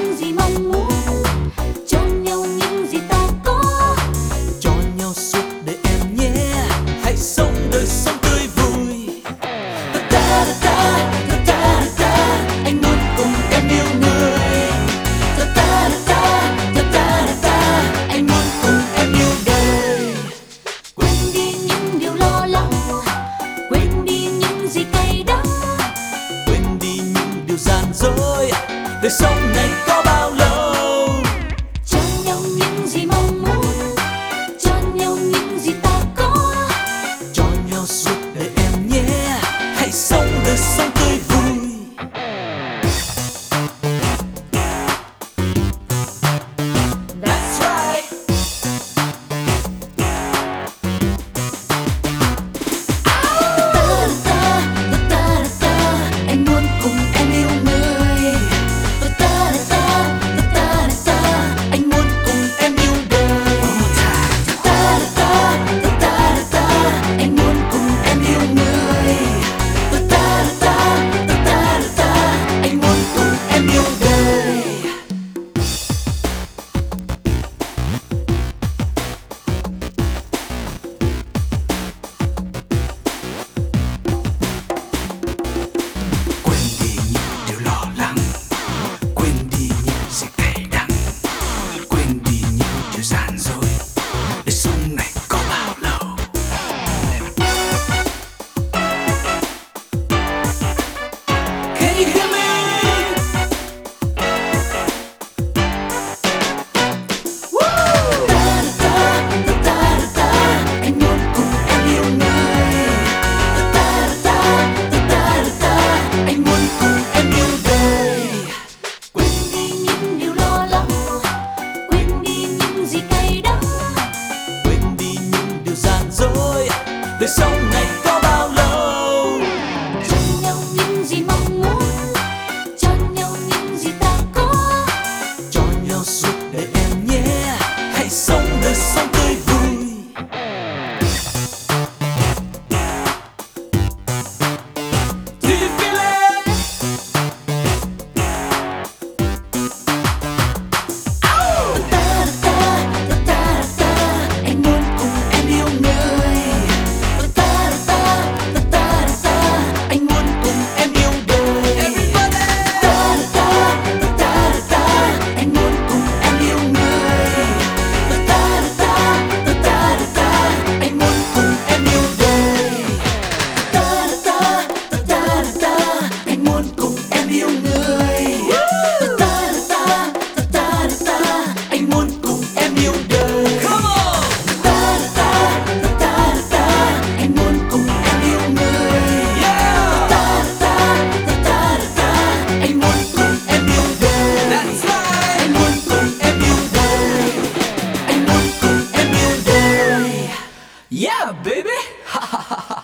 những gì mong muốn, cho nhau những gì ta có, cho nhau suốt đời em nhé. Hãy sống đời sống tươi vui. Ta ta ta ta ta ta, anh muốn cùng em yêu người. Ta ta ta ta ta ta, anh muốn cùng em yêu đời. quên đi những điều lo lắng, quên đi những gì cay đắng, Quên đi những điều gian dối, đời sống này có bao lâu. cho nhau những gì mong muốn, cho nhau những gì ta có, Cho nhau suốt đời em nhé. Hãy sống đời sống tươi vui. That's right. anh muốn cùng em yêu người. Anh muốn cùng em yêu đời. Anh muốn cùng em yêu người. Anh muốn cùng em yêu đời. Quên đi những điều lo lắng, quên đi những gì cay đắng, quên đi những điều gian dối, đời sống này có bao lâu. Can you hear me? Anh muốn cùng em yêu người. Anh muốn cùng em yêu đời. Quên đi những điều lo lắng, quên đi những gì cay đắng, Quên đi những điều gian dối, đời sống này có bao lâu. cho nhau những gì mong muốn, cho nhau những gì ta có, Cho nhau suốt đời em nhé. Hãy sống đời sống tươi vui. Do you feel it? anh muốn cùng em yêu người. Anh muốn cùng em yêu đời. Anh muốn cùng em yêu người. Anh muốn cùng em yêu đời. Anh muốn cùng em yêu người. Anh muốn cùng em yêu đời. Come on. Anh muốn cùng em yêu người. Yeah. Anh muốn cùng em yêu đời. That's right. Anh muốn cùng em yêu đời. Anh muốn cùng em yêu đời. Yeah, baby.